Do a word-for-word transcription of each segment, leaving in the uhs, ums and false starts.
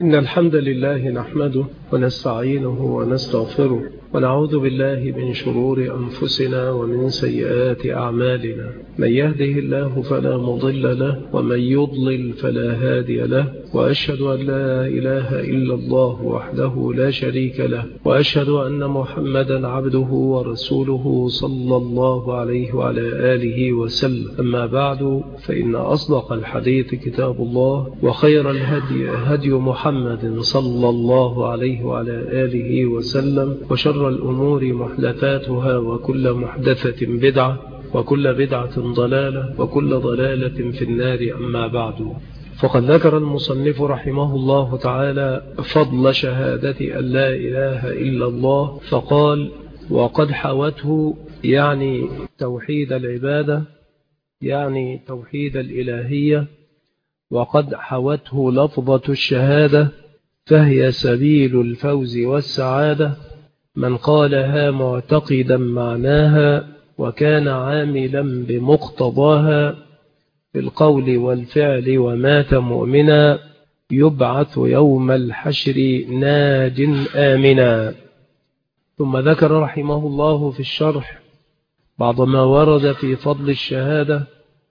إن الحمد لله نحمده ونستعينه ونستغفره ونعوذ بالله من شرور أنفسنا ومن سيئات أعمالنا. من يهده الله فلا مضل له ومن يضلل فلا هادي له، وأشهد أن لا إله إلا الله وحده لا شريك له، وأشهد أن محمدا عبده ورسوله صلى الله عليه وعلى آله وسلم. أما بعد، فإن أصدق الحديث كتاب الله، وخير الهدي هدي محمد صلى الله عليه وعلى آله وسلم، وشر الأمور محدثاتها، وكل محدثة بدعة، وكل بدعة ضلالة، وكل ضلالة في النار. أما بعد، فقد ذكر المصنف رحمه الله تعالى فضل شهادة أن لا إله إلا الله، فقال: وقد حوته، يعني توحيد العبادة، يعني توحيد الإلهية، وقد حوته لفظة الشهادة، فهي سبيل الفوز والسعادة. من قالها معتقدا معناها وكان عاملا بمقتضاها بالقول والفعل ومات مؤمنا، يبعث يوم الحشر ناج آمنا. ثم ذكر رحمه الله في الشرح بعض ما ورد في فضل الشهادة،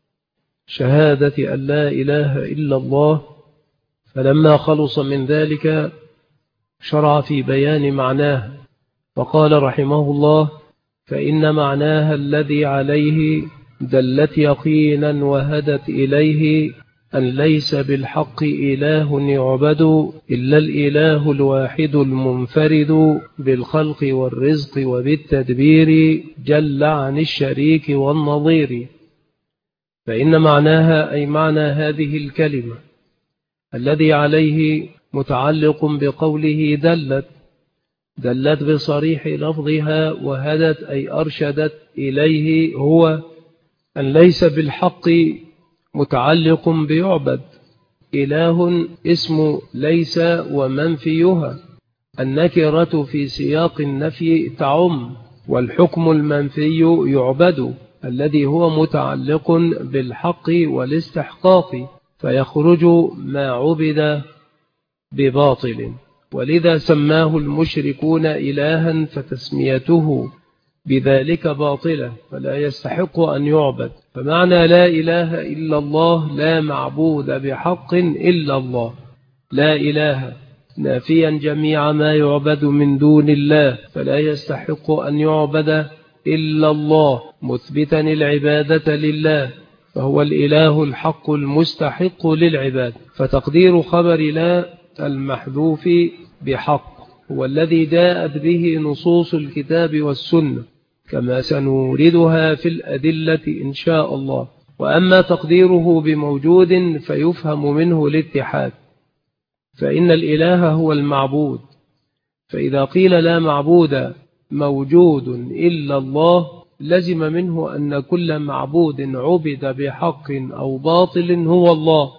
شهادة أن لا إله إلا الله، فلما خلص من ذلك شرع في بيان معناه، فقال رحمه الله: فإن معناها الذي عليه دلت يقينا وهدت إليه أن ليس بالحق إله يعبد إلا الإله الواحد المنفرد بالخلق والرزق وبالتدبير، جل عن الشريك والنظير. فإن معناها أي معنى هذه الكلمة الذي عليه متعلق بقوله دلت، دلت بصريح لفظها، وهدت أي أرشدت إليه، هو أن ليس بالحق متعلق بيعبد، إله اسم ليس ومنفيها، النكرة في سياق النفي تعم، والحكم المنفي يعبد الذي هو متعلق بالحق والاستحقاق، فيخرج ما عبد بباطل. ولذا سماه المشركون إلها، فتسميته بذلك باطلة، فلا يستحق أن يعبد. فمعنى لا إله إلا الله: لا معبود بحق إلا الله. لا إله نافيا جميع ما يعبد من دون الله، فلا يستحق أن يعبد إلا الله، مثبتا العبادة لله، فهو الإله الحق المستحق للعباد. فتقدير خبر لا المحذوف بحق هو الذي جاءت به نصوص الكتاب والسنة، كما سنوردها في الأدلة إن شاء الله. وأما تقديره بموجود فيفهم منه الاتحاد، فإن الإله هو المعبود، فإذا قيل لا معبود موجود إلا الله، لزم منه أن كل معبود عبد بحق أو باطل هو الله،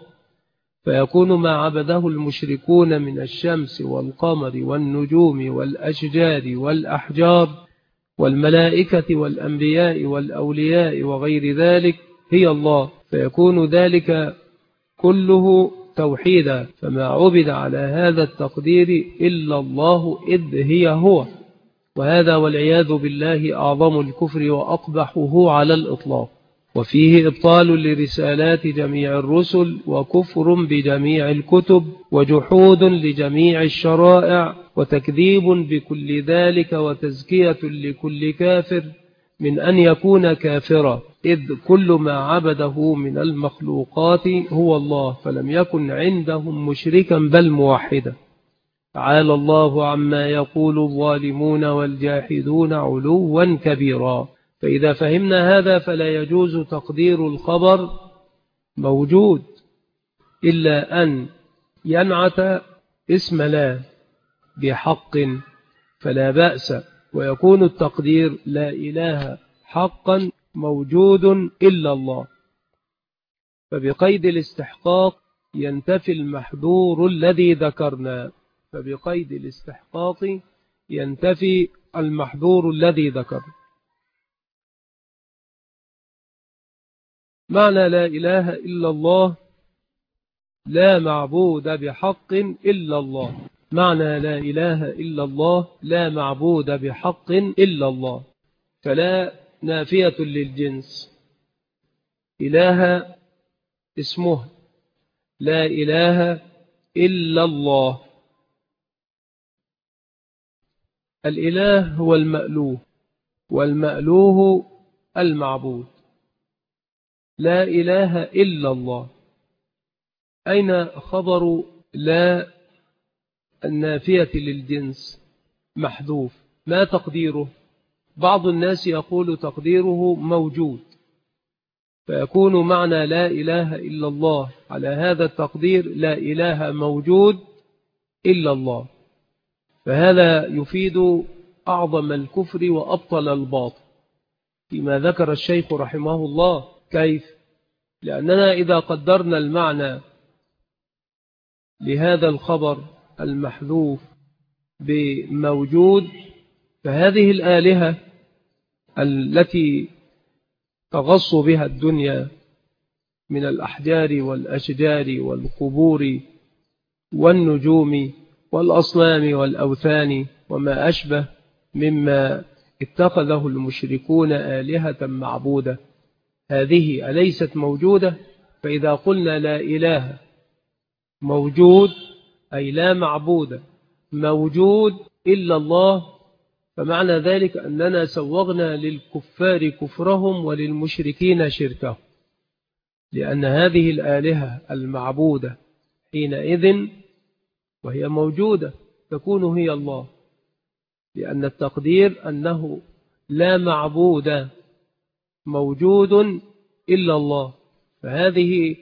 فيكون ما عبده المشركون من الشمس والقمر والنجوم والأشجار والأحجار والملائكة والأنبياء والأولياء وغير ذلك هي الله، فيكون ذلك كله توحيدا. فما عبد على هذا التقدير إلا الله، إذ هي هو، وهذا والعياذ بالله أعظم الكفر وأقبحه على الإطلاق، وفيه إبطال لرسالات جميع الرسل، وكفر بجميع الكتب، وجحود لجميع الشرائع، وتكذيب بكل ذلك، وتزكية لكل كافر من أن يكون كافرا، إذ كل ما عبده من المخلوقات هو الله، فلم يكن عندهم مشركا بل موحدا. تعالى الله عما يقول الظالمون والجاحدون علوا كبيرا. فإذا فهمنا هذا فلا يجوز تقدير الخبر موجود إلا أن ينعت اسم لا بحق، فلا بأس، ويكون التقدير لا إله حقا موجود إلا الله. فبقيد الاستحقاق ينتفي المحظور الذي ذكرنا، فبقيد الاستحقاق ينتفي المحظور الذي ذكرنا. معنى لا إله إلا الله لا معبود بحق إلا الله. معنى لا إله إلا الله لا معبود بحق إلا الله، فلا نافية للجنس، إله اسمه لا إله إلا الله. الإله هو المألوه، والمألوه المعبود. لا إله إلا الله، أين خبر لا النافية للجنس؟ محذوف. ما تقديره؟ بعض الناس يقول تقديره موجود، فيكون معنى لا إله إلا الله على هذا التقدير لا إله موجود إلا الله، فهذا يفيد أعظم الكفر وأبطل الباطل فيما ذكر الشيخ رحمه الله. كيف؟ لأننا إذا قدرنا المعنى لهذا الخبر المحذوف بموجود، فهذه الآلهة التي تغص بها الدنيا من الأحجار والأشجار والقبور والنجوم والأصنام والأوثان وما أشبه مما اتخذه المشركون آلهة معبودة، هذه أليست موجودة؟ فإذا قلنا لا إله موجود أي لا معبود موجود إلا الله، فمعنى ذلك أننا سوغنا للكفار كفرهم وللمشركين شركهم، لأن هذه الآلهة المعبودة حينئذ وهي موجودة تكون هي الله، لأن التقدير أنه لا معبود موجود إلا الله، فهذه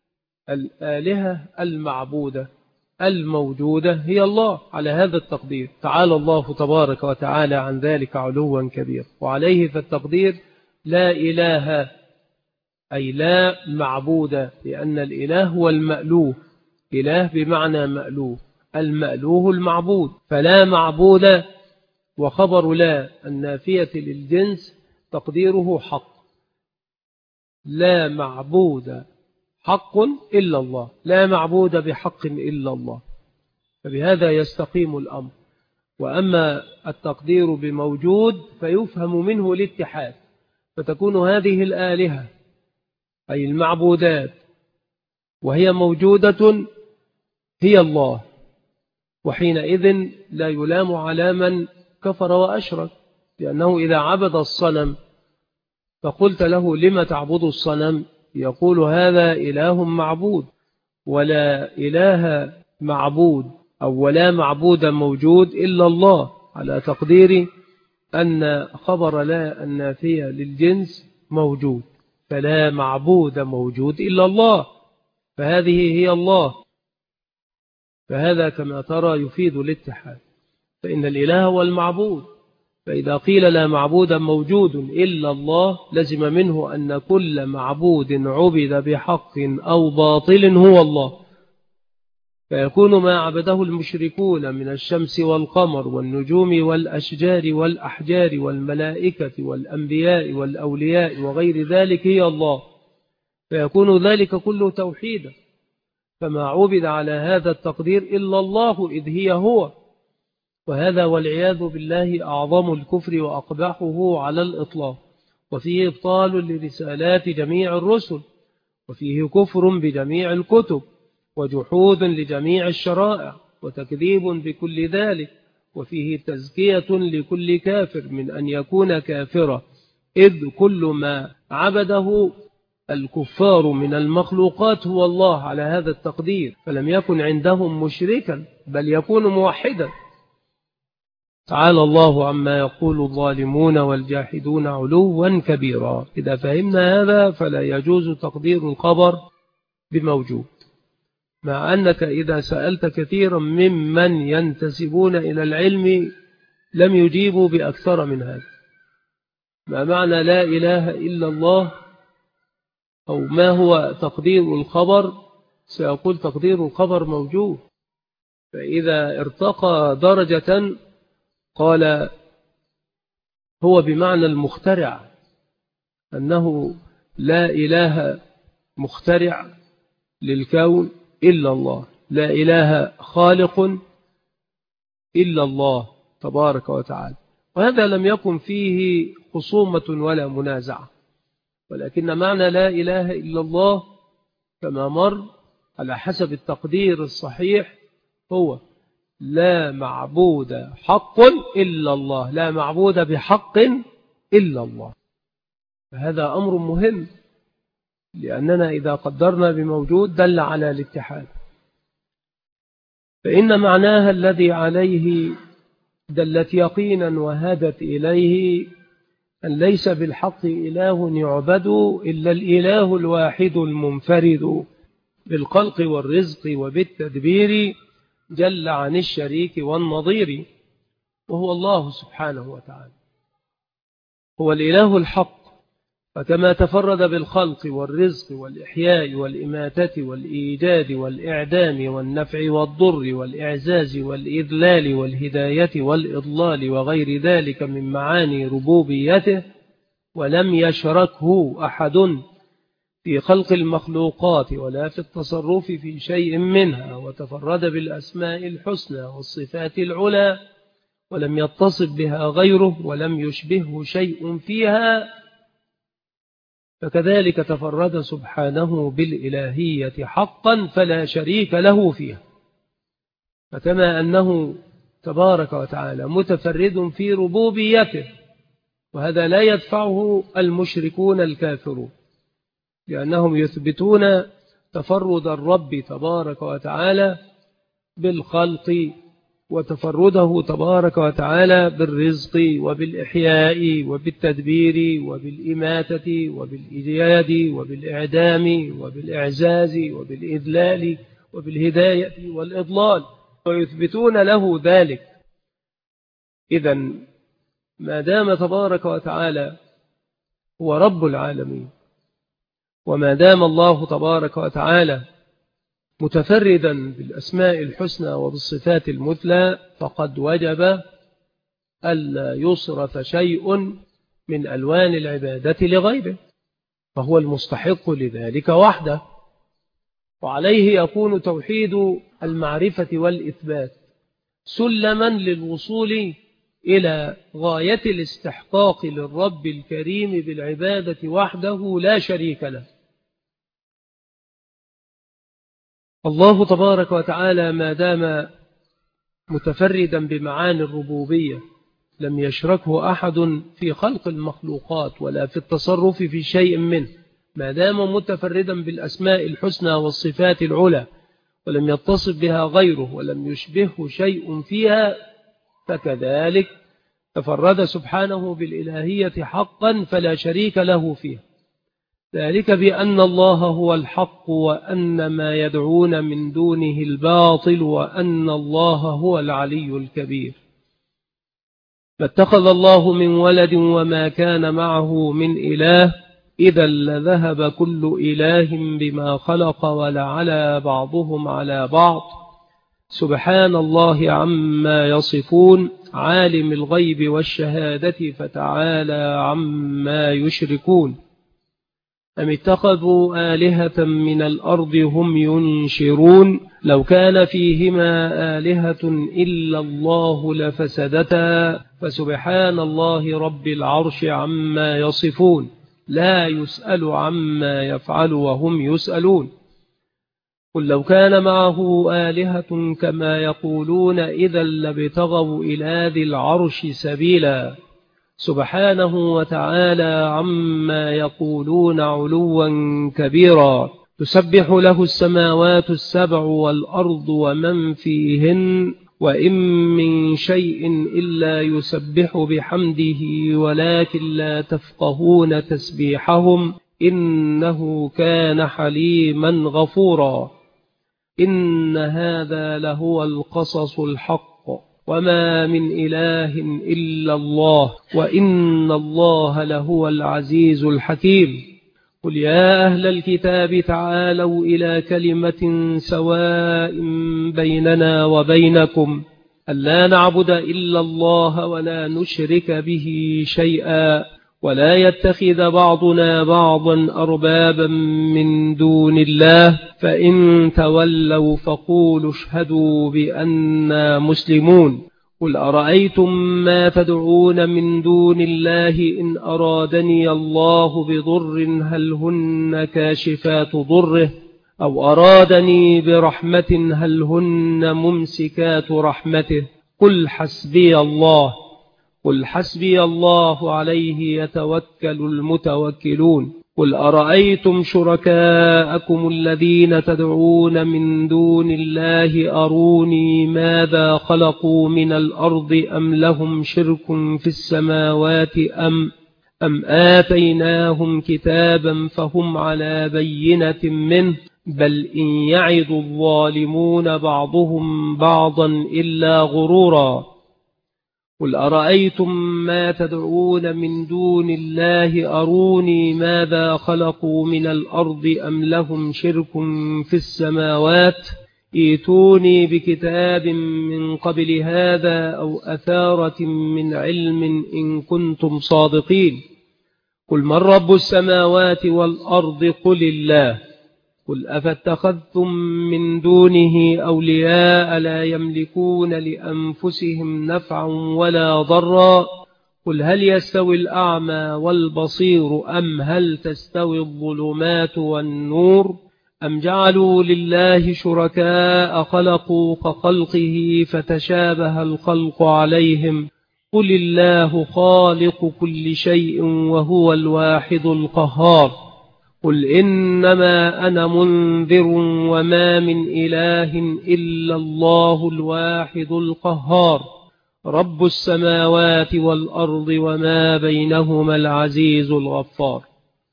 الآلهة المعبودة الموجودة هي الله على هذا التقدير. تعالى الله تبارك وتعالى عن ذلك علوا كبير، وعليه فالتقدير لا إله أي لا معبود، لأن الإله هو المألوه، إله بمعنى مألوه، المألوه المعبود، فلا معبود. وخبر لا النافية للجنس تقديره حق، لا معبود حق إلا الله، لا معبود بحق إلا الله، فبهذا يستقيم الأمر. وأما التقدير بموجود فيفهم منه الاتحاد، فتكون هذه الآلهة أي المعبودات وهي موجودة هي الله، وحينئذ لا يلام على من كفر وأشرك، لأنه إذا عبد الصنم فقلت له لما تعبد الصنم؟ يقول هذا إله معبود، ولا إله معبود أو ولا معبود موجود إلا الله، على تقدير أن خبر لا النافية للجنس موجود، فلا معبود موجود إلا الله، فهذه هي الله، فهذا كما ترى يفيد الاتحاد، فإن الإله هو المعبود، فإذا قيل لا معبود موجود إلا الله لزم منه أن كل معبود عبد بحق أو باطل هو الله، فيكون ما عبده المشركون من الشمس والقمر والنجوم والأشجار والأحجار والملائكة والأنبياء والأولياء وغير ذلك هي الله، فيكون ذلك كله توحيدا، فما عبد على هذا التقدير إلا الله إذ هي هو، وهذا والعياذ بالله أعظم الكفر وأقبحه على الإطلاق، وفيه إبطال لرسالات جميع الرسل، وفيه كفر بجميع الكتب، وجحود لجميع الشرائع، وتكذيب بكل ذلك، وفيه تزكية لكل كافر من أن يكون كافرا، إذ كل ما عبده الكفار من المخلوقات هو الله على هذا التقدير، فلم يكن عندهم مشركا بل يكون موحدا. تعالى الله عما يقول الظالمون والجاحدون علوا كبيرا. إذا فهمنا هذا فلا يجوز تقدير الخبر بموجود، مع أنك إذا سألت كثيرا ممن ينتسبون إلى العلم لم يجيبوا بأكثر من هذا. ما معنى لا إله إلا الله أو ما هو تقدير الخبر؟ سيقول تقدير الخبر موجود، فإذا ارتقى درجة قال هو بمعنى المخترع، أنه لا إله مخترع للكون إلا الله، لا إله خالق إلا الله تبارك وتعالى. وهذا لم يكن فيه خصومة ولا منازعة، ولكن معنى لا إله إلا الله كما مر على حسب التقدير الصحيح هو لا معبود حق إلا الله، لا معبود بحق إلا الله. فهذا أمر مهم، لأننا إذا قدرنا بموجود دل على الاتحاد، فإن معناها الذي عليه دلت يقينا وهدت إليه أن ليس بالحق إله يعبد إلا الإله الواحد المنفرد بالخلق والرزق وبالتدبير جل عن الشريك والنظير، وهو الله سبحانه وتعالى هو الإله الحق. فكما تفرد بالخلق والرزق والإحياء والإماتة والإيجاد والإعدام والنفع والضر والإعزاز والإذلال والهداية والإضلال وغير ذلك من معاني ربوبيته، ولم يشركه أحد في خلق المخلوقات ولا في التصرف في شيء منها، وتفرد بالأسماء الحسنى والصفات العلى ولم يتصف بها غيره ولم يشبهه شيء فيها، فكذلك تفرد سبحانه بالإلهية حقا فلا شريك له فيها. فكما أنه تبارك وتعالى متفرد في ربوبيته، وهذا لا يدفعه المشركون الكافرون، لأنهم يثبتون تفرد الرب تبارك وتعالى بالخلق وتفرده تبارك وتعالى بالرزق وبالإحياء وبالتدبير وبالإماتة وبالإيجاد وبالإعدام وبالإعزاز وبالإذلال وبالهداية والإضلال، ويثبتون له ذلك. إذن ما دام تبارك وتعالى هو رب العالمين، وما دام الله تبارك وتعالى متفردا بالأسماء الحسنى وبالصفات المثلى، فقد وجب ألا يصرف شيء من ألوان العبادة لغيره، فهو المستحق لذلك وحده. وعليه يكون توحيد المعرفة والإثبات سلما للوصول إلى غاية الاستحقاق للرب الكريم بالعبادة وحده لا شريك له. الله تبارك وتعالى ما دام متفردا بمعاني الربوبية لم يشركه أحد في خلق المخلوقات ولا في التصرف في شيء منه، ما دام متفردا بالأسماء الحسنى والصفات العلى ولم يتصف بها غيره ولم يشبهه شيء فيها، فكذلك تفرد سبحانه بالإلهية حقا فلا شريك له فيها، ذلك بأن الله هو الحق وأن ما يدعون من دونه الباطل وأن الله هو العلي الكبير. فاتخذ الله من ولد وما كان معه من إله، إذا لذهب كل إله بما خلق ولعلى بعضهم على بعض، سبحان الله عما يصفون، عالم الغيب والشهادة فتعالى عما يشركون. أم اتخذوا آلهة من الأرض هم ينشرون، لو كان فيهما آلهة إلا الله لفسدتا، فسبحان الله رب العرش عما يصفون، لا يسأل عما يفعل وهم يسألون. قل لو كان معه آلهة كما يقولون إذا لابتغوا إلى ذي العرش سبيلا، سبحانه وتعالى عما يقولون علوا كبيرا. تسبح له السماوات السبع والأرض ومن فيهن، وإن من شيء إلا يسبح بحمده ولكن لا تفقهون تسبيحهم، إنه كان حليما غفورا. إن هذا لهو القصص الحق، وما من إله إلا الله، وإن الله لهو العزيز الحكيم. قل يا أهل الكتاب تعالوا إلى كلمة سواء بيننا وبينكم ألا نعبد إلا الله ولا نشرك به شيئا ولا يتخذ بعضنا بعضا أربابا من دون الله فإن تولوا فقولوا اشهدوا بأننا مسلمون قل أرأيتم ما تدعون من دون الله إن أرادني الله بضر هل هن كاشفات ضره أو أرادني برحمة هل هن ممسكات رحمته قل حسبي الله قل حسبي الله عليه يتوكل المتوكلون قل أرأيتم شركاءكم الذين تدعون من دون الله أروني ماذا خلقوا من الأرض أم لهم شرك في السماوات أم أم آتيناهم كتابا فهم على بينة منه بل إن يعد الظالمون بعضهم بعضا إلا غرورا قل أرأيتم ما تدعون من دون الله أروني ماذا خلقوا من الأرض أم لهم شرك في السماوات ائتوني بكتاب من قبل هذا أو أثارة من علم إن كنتم صادقين قل من رب السماوات والأرض قل الله قل أفاتخذتم من دونه أولياء لا يملكون لأنفسهم نفعا ولا ضرا قل هل يستوي الأعمى والبصير أم هل تستوي الظلمات والنور أم جعلوا لله شركاء خلقوا كخلقه فتشابه الخلق عليهم قل الله خالق كل شيء وهو الواحد القهار قل إنما أنا منذر وما من إله إلا الله الواحد القهار رب السماوات والأرض وما بينهما العزيز الغفار.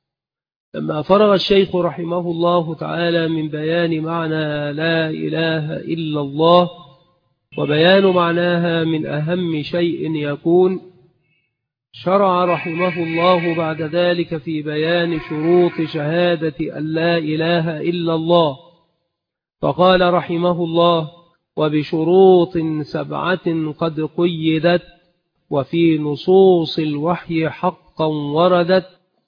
لما فرغ الشيخ رحمه الله تعالى من بيان معنى لا إله إلا الله وبيان معناها من أهم شيء يكون، شرع رحمه الله بعد ذلك في بيان شروط شهادة أن لا إله إلا الله، فقال رحمه الله: وبشروط سبعة قد قيدت وفي نصوص الوحي حقا وردت،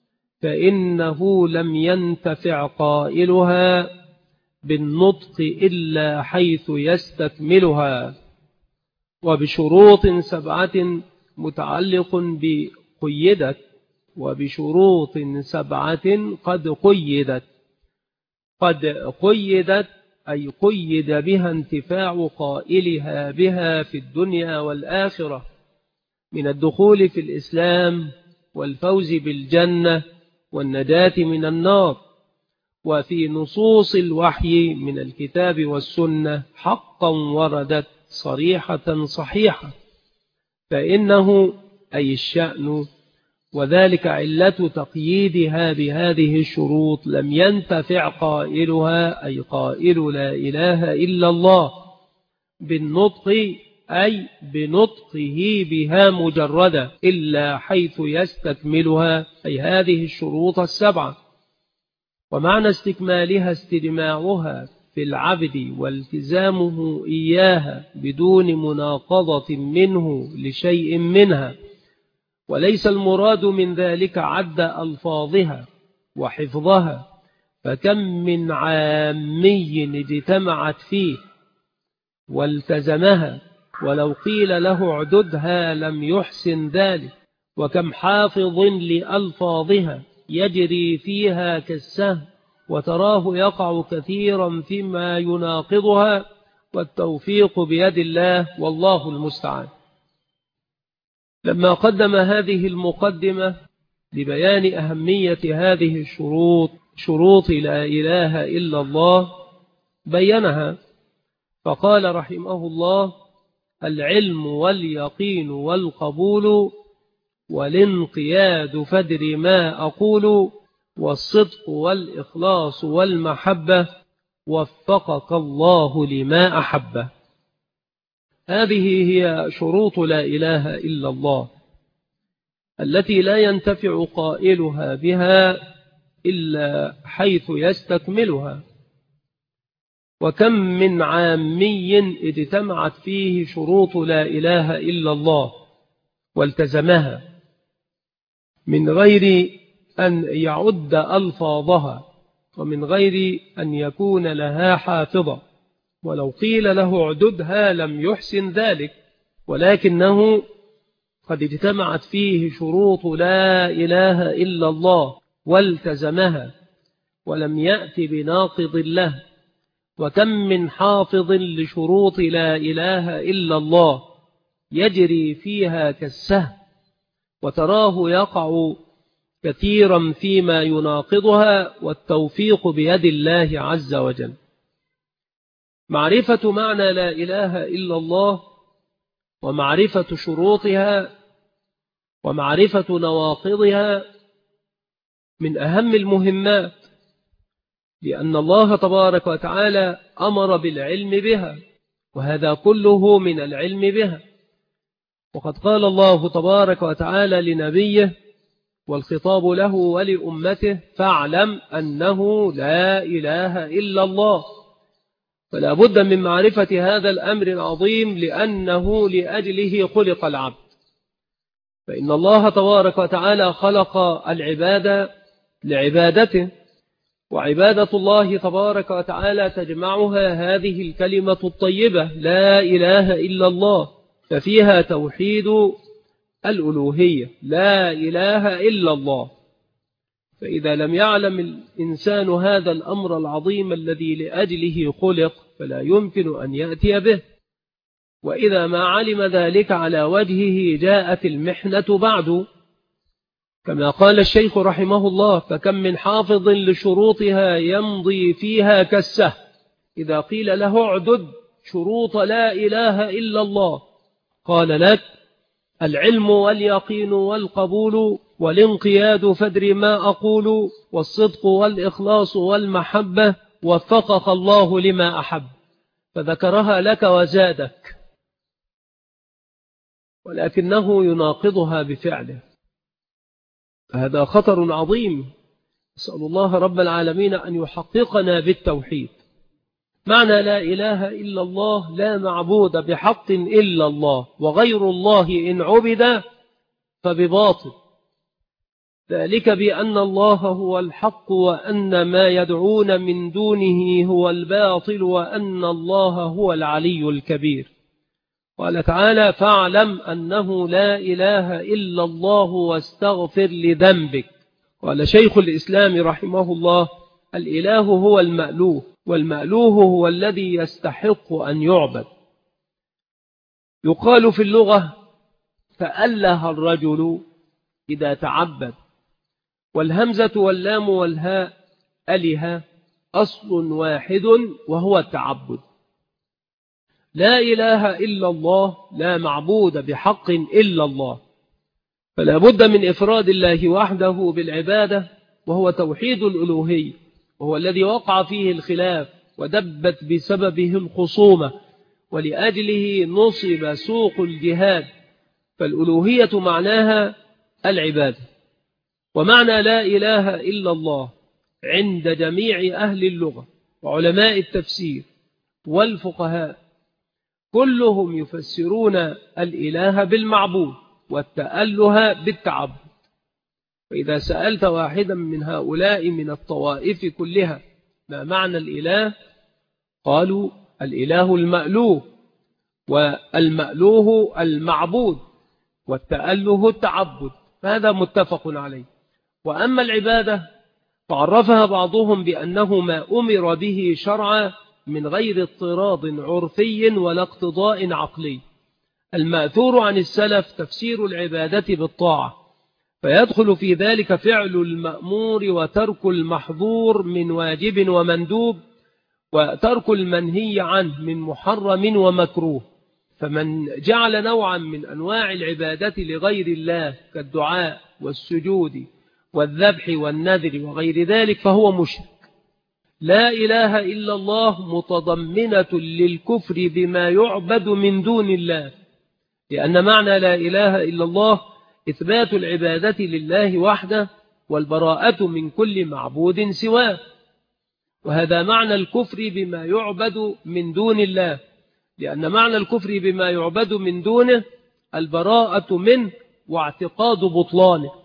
فإنه لم ينتفع قائلها بالنطق إلا حيث يستكملها. وبشروط سبعة متعلق بقيدت، وبشروط سبعة قد قيدت. قد قيدت أي قيد بها انتفاع قائلها بها في الدنيا والآخرة من الدخول في الإسلام والفوز بالجنة والنجاة من النار. وفي نصوص الوحي من الكتاب والسنة حقا وردت صريحة صحيحة، فإنه أي الشأن وذلك علة تقييدها بهذه الشروط لم ينتفع قائلها أي قائل لا إله إلا الله بالنطق أي بنطقه بها مجردة إلا حيث يستكملها أي هذه الشروط السبعة. ومعنى استكمالها استجماعها في العبد والتزامه إياها بدون مناقضة منه لشيء منها، وليس المراد من ذلك عد ألفاظها وحفظها، فكم من عامي اجتمعت فيه والتزمها ولو قيل له اعددها لم يحسن ذلك، وكم حافظ لألفاظها يجري فيها كالسهم وتراه يقع كثيرا فيما يناقضها، والتوفيق بيد الله والله المستعان. لما قدم هذه المقدمة لبيان أهمية هذه الشروط شروط لا إله إلا الله بينها، فقال رحمه الله: العلم واليقين والقبول والانقياد فدر ما أقول والصدق والإخلاص والمحبة وفقك الله لما أحبه. هذه هي شروط لا إله إلا الله التي لا ينتفع قائلها بها إلا حيث يستكملها. وكم من عامي اجتمعت فيه شروط لا إله إلا الله والتزمها، من غير أن يعد ألفاظها ومن غير أن يكون لها حافظة، ولو قيل له اعددها لم يحسن ذلك، ولكنه قد اجتمعت فيه شروط لا إله إلا الله والتزمها ولم يأت بناقض له. وكم من حافظ لشروط لا إله إلا الله يجري فيها كالسهم، وتراه يقع كثيرا فيما يناقضها، والتوفيق بيد الله عز وجل. معرفة معنى لا إله إلا الله ومعرفة شروطها ومعرفة نواقضها من أهم المهمات، لأن الله تبارك وتعالى أمر بالعلم بها، وهذا كله من العلم بها. وقد قال الله تبارك وتعالى لنبيه والخطاب له ولأمته: فاعلم أنه لا إله إلا الله. فلا بد من معرفة هذا الأمر العظيم، لأنه لأجله خلق العبد. فإن الله تبارك وتعالى خلق العبادة لعبادته، وعبادة الله تبارك وتعالى تجمعها هذه الكلمة الطيبة لا إله إلا الله، ففيها توحيد الألوهية، لا إله إلا الله. فإذا لم يعلم الإنسان هذا الأمر العظيم الذي لأجله خلق فلا يمكن أن يأتي به، وإذا ما علم ذلك على وجهه جاءت المحنة بعد، كما قال الشيخ رحمه الله: فكم من حافظ لشروطها يمضي فيها كالسهم. إذا قيل له اعدد شروط لا إله إلا الله قال لك: العلم واليقين والقبول والانقياد فادر ما أقول، والصدق والإخلاص والمحبة، وفقك الله لما أحب، فذكرها لك وزادك، ولكنه يناقضها بفعله. هذا خطر عظيم. أسأل الله رب العالمين أن يحققنا بالتوحيد. معنى لا إله إلا الله: لا معبود بحق إلا الله، وغير الله إن عبد فبباطل، ذلك بأن الله هو الحق وأن ما يدعون من دونه هو الباطل وأن الله هو العلي الكبير. قال تعالى: فاعلم أنه لا إله إلا الله واستغفر لذنبك. قال شيخ الإسلام رحمه الله: الإله هو المألوه، والمألوه هو الذي يستحق أن يعبد. يقال في اللغة: تأله الرجل إذا تعبد. والهمزة واللام والهاء أله أصل واحد وهو التعبد. لا إله إلا الله، لا معبود بحق إلا الله، فلا بد من إفراد الله وحده بالعبادة، وهو توحيد الألوهية، وهو الذي وقع فيه الخلاف ودبت بسببه الخصومة، ولأجله نصب سوق الجهاد. فالألوهية معناها العبادة. ومعنى لا إله إلا الله عند جميع أهل اللغة وعلماء التفسير والفقهاء كلهم يفسرون الإله بالمعبود والتأله بالتعبد. فإذا سألت واحدا من هؤلاء من الطوائف كلها ما معنى الإله، قالوا: الإله المألوه، والمألوه المعبود، والتأله التعبد. هذا متفق عليه. وأما العبادة فعرفها بعضهم بأنه ما أمر به شرعا من غير اضطراد عرفي ولا اقتضاء عقلي. المأثور عن السلف تفسير العبادة بالطاعة، فيدخل في ذلك فعل المأمور وترك المحظور من واجب ومندوب، وترك المنهي عنه من محرم ومكروه. فمن جعل نوعا من أنواع العبادة لغير الله كالدعاء والسجود والذبح والنذر وغير ذلك فهو مشرك. لا إله إلا الله متضمنة للكفر بما يعبد من دون الله، لأن معنى لا إله إلا الله إثبات العبادة لله وحده والبراءة من كل معبود سواه، وهذا معنى الكفر بما يعبد من دون الله، لأن معنى الكفر بما يعبد من دونه البراءة منه واعتقاد بطلانه.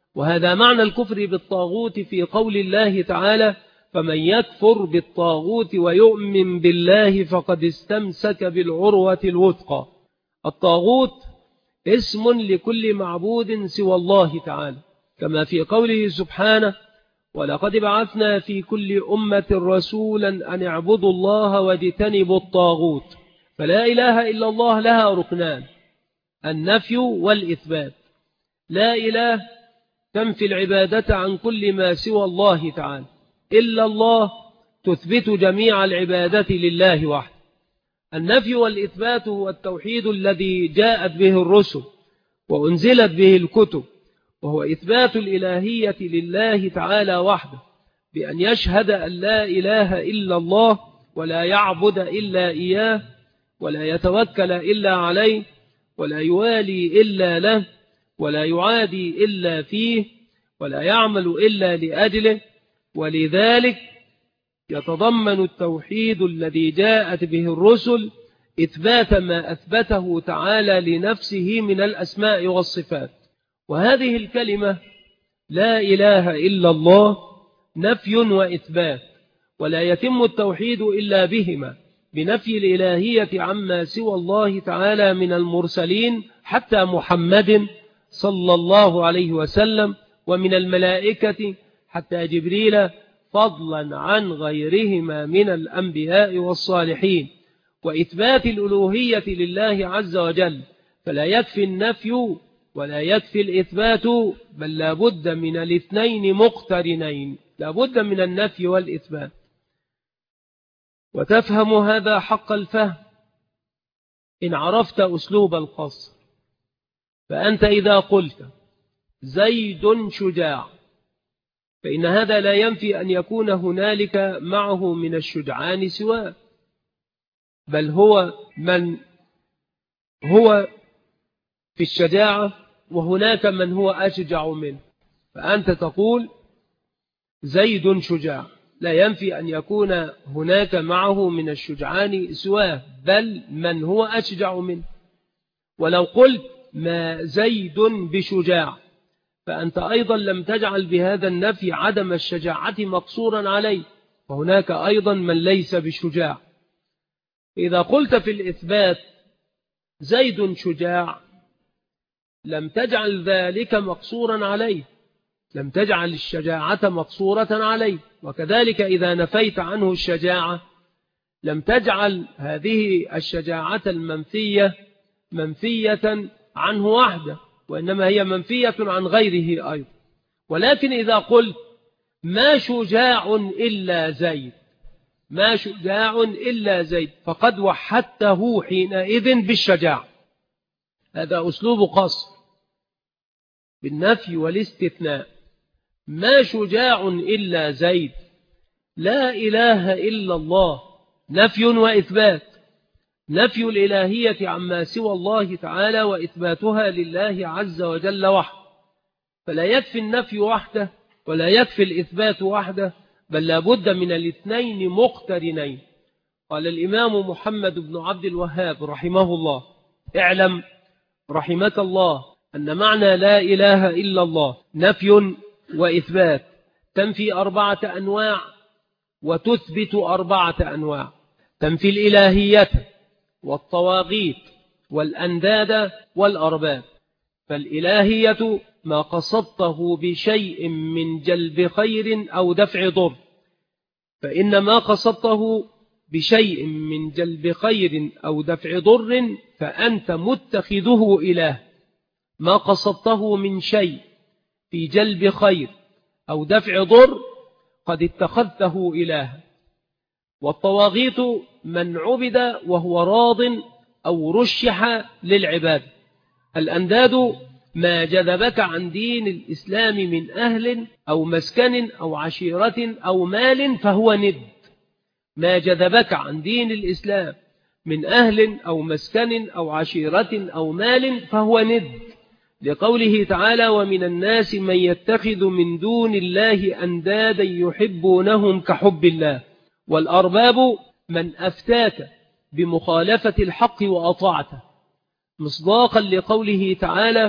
وهذا معنى الكفر بالطاغوت في قول الله تعالى: فمن يكفر بالطاغوت ويؤمن بالله فقد استمسك بالعروة الوثقى. الطاغوت اسم لكل معبود سوى الله تعالى، كما في قوله سبحانه: ولقد بعثنا في كل أمة رسولا أن اعبدوا الله واجتنبوا الطاغوت. فلا إله إلا الله لها ركنان: النفي والإثبات. لا إله تنفي العبادة عن كل ما سوى الله تعالى، إلا الله تثبت جميع العبادة لله وحده. النفي والإثبات هو التوحيد الذي جاءت به الرسل وأنزلت به الكتب، وهو إثبات الإلهية لله تعالى وحده، بأن يشهد أن لا إله إلا الله ولا يعبد إلا إياه ولا يتوكل إلا عليه ولا يوالي إلا له ولا يعادي إلا فيه ولا يعمل إلا لأجله. ولذلك يتضمن التوحيد الذي جاءت به الرسل إثبات ما أثبته تعالى لنفسه من الأسماء والصفات. وهذه الكلمة لا إله إلا الله نفي وإثبات، ولا يتم التوحيد إلا بهما، بنفي الإلهية عما سوى الله تعالى من المرسلين حتى محمد صلى الله عليه وسلم، ومن الملائكة حتى جبريل، فضلا عن غيرهما من الأنبياء والصالحين، وإثبات الألوهية لله عز وجل. فلا يكفي النفي ولا يكفي الإثبات، بل لا بد من الاثنين مقترنين، لا بد من النفي والإثبات. وتفهم هذا حق الفهم إن عرفت أسلوب القصر. فأنت إذا قلت زيد شجاع، فإن هذا لا ينفي أن يكون هنالك معه من الشجعان سواه، بل هو من هو في الشجاعة وهناك من هو أشجع منه. فأنت تقول زيد شجاع، لا ينفي أن يكون هناك معه من الشجعان سواه، بل من هو أشجع منه. ولو قلت ما زيد بشجاع، فأنت أيضا لم تجعل بهذا النفي عدم الشجاعة مقصورا عليه، وهناك أيضا من ليس بشجاع. إذا قلت في الإثبات زيد شجاع، لم تجعل ذلك مقصورا عليه، لم تجعل الشجاعة مقصورة عليه. وكذلك إذا نفيت عنه الشجاعة، لم تجعل هذه الشجاعة المنفية منفية عنه وحده، وإنما هي منفية عن غيره أيضا. ولكن إذا قلت ما شجاع إلا زيد، ما شجاع إلا زيد، فقد وحدته حينئذ بالشجاع. هذا أسلوب قصر بالنفي والاستثناء. ما شجاع إلا زيد، لا إله إلا الله، نفي وإثبات. نفي الإلهية عما سوى الله تعالى وإثباتها لله عز وجل وحده. فلا يكفي النفي وحده ولا يكفي الإثبات وحده، بل لا بد من الاثنين مقترنين. قال الإمام محمد بن عبد الوهاب رحمه الله: اعلم رحمك الله أن معنى لا إله إلا الله نفي وإثبات، تنفي أربعة أنواع وتثبت أربعة أنواع. تنفي الإلهية والطواغيت والأنداد والأرباب. فالإلهية ما قصدته بشيء من جلب خير أو دفع ضر، فإن ما قصدته بشيء من جلب خير أو دفع ضر فأنت متخذه إله. ما قصدته من شيء في جلب خير أو دفع ضر قد اتخذته إله. والطواغيت من عبد وهو راض أو رشح للعباد. الأنداد ما جذبك عن دين الإسلام من أهل أو مسكن أو عشيرة أو مال فهو ند. ما جذبك عن دين الإسلام من أهل أو مسكن أو عشيرة أو مال فهو ند، لقوله تعالى: ومن الناس من يتخذ من دون الله أندادا يحبونهم كحب الله. والأرباب من أفتاك بمخالفة الحق وأطاعته، مصداقا لقوله تعالى: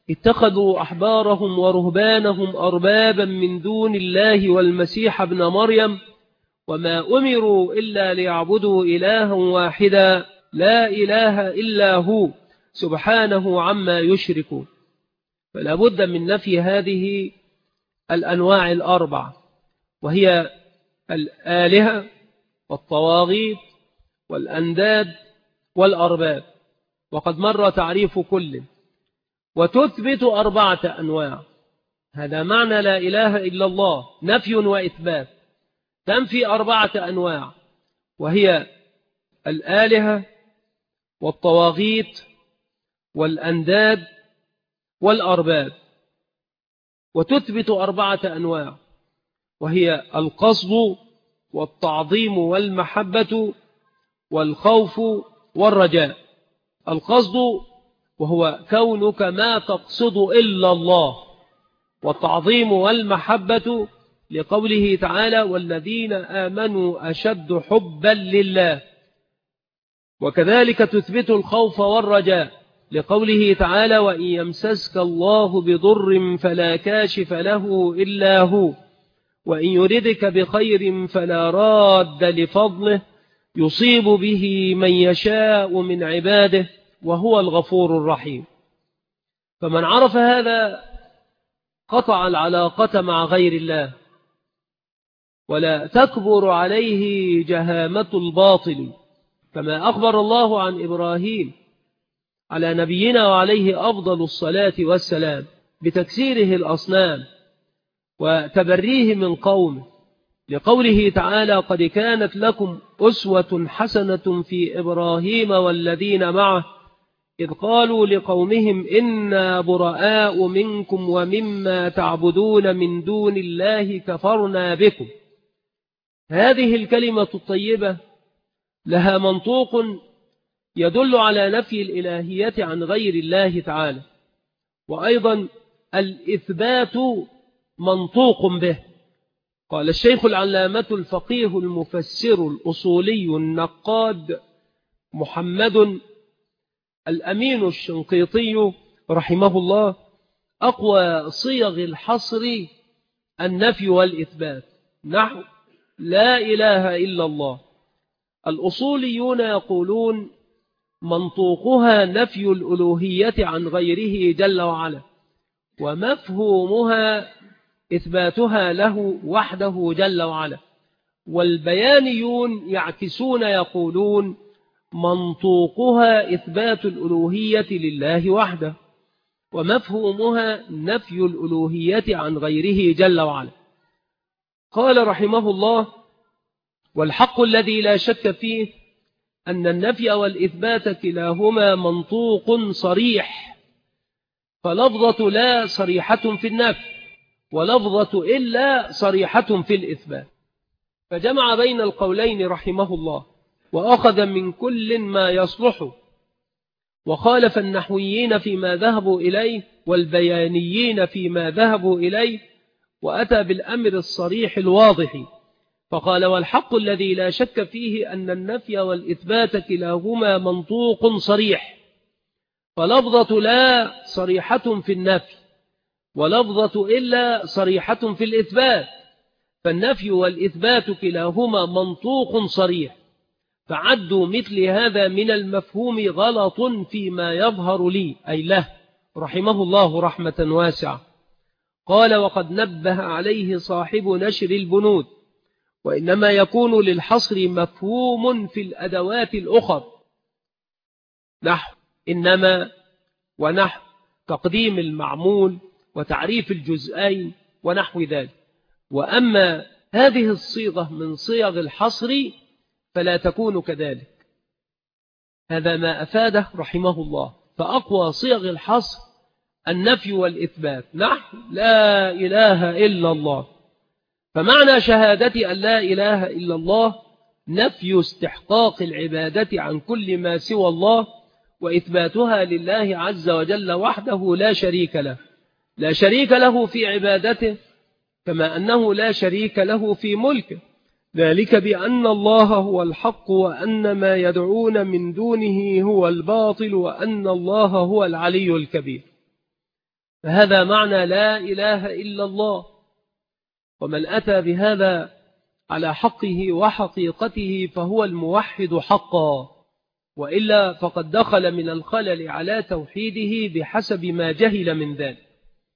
اتخذوا أحبارهم ورهبانهم أربابا من دون الله والمسيح ابن مريم وما أمروا إلا ليعبدوا إلها واحدا لا إله إلا هو سبحانه عما يشركون. فلا بد من نفي هذه الأنواع الأربع، وهي الآلهة والطواغيت والأنداد والأرباب، وقد مر تعريف كل. وتثبت أربعة أنواع، هذا معنى لا إله إلا الله، نفي وإثبات. تنفي أربعة أنواع، وهي الآلهة والطواغيت والأنداد والأرباب. وتثبت أربعة أنواع، وهي القصد والتعظيم والمحبة والخوف والرجاء. القصد وهو كونك ما تقصد إلا الله، والتعظيم والمحبة لقوله تعالى والذين آمنوا أشد حبا لله. وكذلك تثبت الخوف والرجاء لقوله تعالى وإن يمسسك الله بضر فلا كاشف له إلا هو وإن يردك بخير فلا راد لفضله يصيب به من يشاء من عباده وهو الغفور الرحيم. فمن عرف هذا قطع العلاقة مع غير الله، ولا تكبر عليه جهامة الباطل، كما أخبر الله عن إبراهيم على نبينا وعليه أفضل الصلاة والسلام بتكسيره الأصنام وتبريه من قومه، لقوله تعالى قد كانت لكم أسوة حسنة في إبراهيم والذين معه إذ قالوا لقومهم إنا براء منكم ومما تعبدون من دون الله كفرنا بكم. هذه الكلمة الطيبة لها منطوق يدل على نفي الإلهية عن غير الله تعالى، وأيضا الإثبات منطوق به. قال الشيخ العلامة الفقيه المفسر الأصولي النقاد محمد الأمين الشنقيطي رحمه الله أقوى صيغ الحصر النفي والإثبات، نحو لا إله إلا الله. الأصوليون يقولون منطوقها نفي الألوهية عن غيره جل وعلا، ومفهومها إثباتها له وحده جل وعلا. والبيانيون يعكسون يقولون منطوقها إثبات الألوهية لله وحده، ومفهومها نفي الألوهية عن غيره جل وعلا. قال رحمه الله والحق الذي لا شك فيه أن النفي والإثبات كلاهما منطوق صريح، فلفظة لا صريحة في النفي ولفظة إلا صريحة في الإثبات، فجمع بين القولين رحمه الله وأخذ من كل ما يصلح، وخالف النحويين فيما ذهبوا إليه والبيانيين فيما ذهبوا إليه، وأتى بالأمر الصريح الواضح. فقال والحق الذي لا شك فيه أن النفي والإثبات كلاهما منطوق صريح، فلفظة لا صريحة في النفي ولفظة إلا صريحة في الإثبات، فالنفي والإثبات كلاهما منطوق صريح. فعدوا مثل هذا من المفهوم غلط فيما يظهر لي أي له رحمه الله رحمة واسعة. قال وقد نبه عليه صاحب نشر البنود وإنما يكون للحصر مفهوم في الأدوات الأخر، نحو إنما ونحو تقديم المعمول وتعريف الجزئين ونحو ذلك. وأما هذه الصيغة من صيغ الحصر فلا تكون كذلك. هذا ما أفاده رحمه الله. فأقوى صيغ الحصر النفي والإثبات، نحو لا إله إلا الله. فمعنى شهادة أن لا إله إلا الله نفي استحقاق العبادة عن كل ما سوى الله، وإثباتها لله عز وجل وحده لا شريك له، لا شريك له في عبادته كما أنه لا شريك له في ملكه، ذلك بأن الله هو الحق وأن ما يدعون من دونه هو الباطل وأن الله هو العلي الكبير. فهذا معنى لا إله إلا الله. ومن أتى بهذا على حقه وحقيقته فهو الموحد حقا، وإلا فقد دخل من الخلل على توحيده بحسب ما جهل من ذلك.